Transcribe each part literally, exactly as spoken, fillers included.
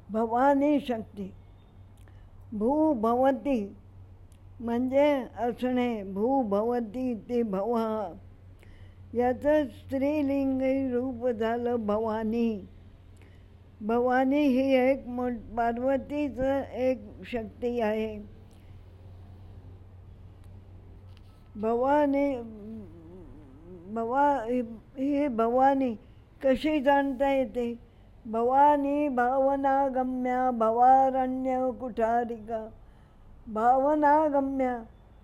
भवानी शक्ती. भू भवती म्हणजे असणे, भू भवती ते भव, याचं स्त्रीलिंगी रूप झालं भवानी. भवानी ही एक मोठ पार्वतीचं एक शक्ती आहे. भवानी भवा ही भवानी कशी जाणता येते? भवानी भावनागम्या भवारण्य कुठारिका. भावनागम्या,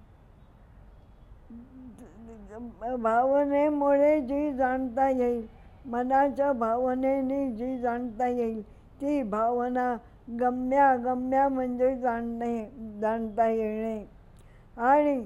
भावनेमुळे जी जाणता येईल, मनाच्या भावनेने जी जाणता येईल ती भावना गम्या. गम्या म्हणजे जाणणे, जाणता येणे. आणि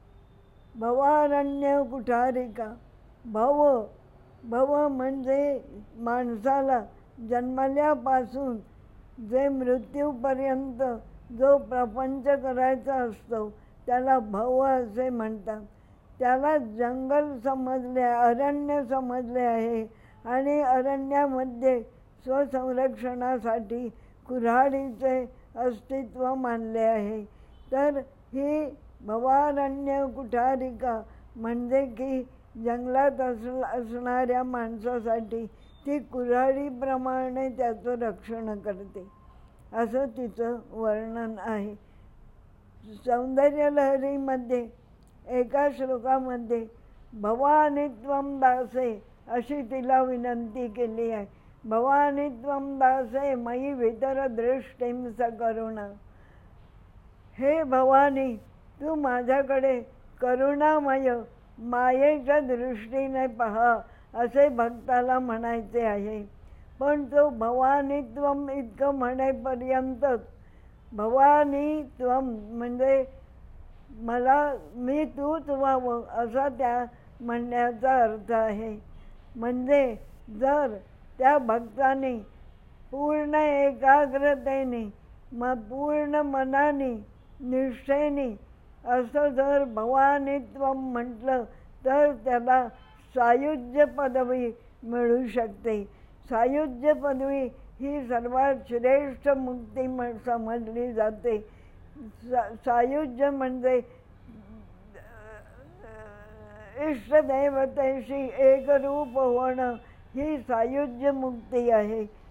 भवारण्य कुठारिका. भव भव म्हणजे माणसाला जन्मल्यापासून जे मृत्यूपर्यंत जो प्रपंच करायचा असतो त्याला भव असे म्हणतात. त्याला जंगल समजले, अरण्य समजले आहे. आणि अरण्यामध्ये स्वसंरक्षणासाठी कुऱ्हाडीचे अस्तित्व मानले आहे. तर ही भवारण्य कुठारिका म्हणजे की जंगलात असला असणाऱ्या माणसासाठी ती कुऱ्हाडीप्रमाणे त्याचं रक्षण करते, असं तिचं वर्णन आहे. सौंदर्यलहरीमध्ये एका श्लोकामध्ये भवानी त्वं दासे अशी तिला विनंती केली आहे. भवानी त्वं दासे मयि वितर दृष्टीं सकरुणा. हे भवानी, तू माझ्याकडे करुणामय मायेच्या दृष्टीने पहा असे भक्ताला म्हणायचे आहे. पण तो भवानी त्वं इतकं म्हणेपर्यंतच भवानी त्वं म्हणजे मला मी तूच व्हावं असा त्या म्हणण्याचा अर्थ आहे. म्हणजे जर त्या भक्ताने पूर्ण एकाग्रतेने मग पूर्ण मनाने निष्ठेने असं जर भवानीत्वं म्हटलं तर त्याला सायुज्य पदवी मिळू शकते. सायुज्य पदवी ही सर्वात श्रेष्ठ मुक्ती समजली जाते. सा सायुज्य म्हणजे इष्टदेवतेशी एकरूप होणं ही सायुज्य मुक्ती आहे.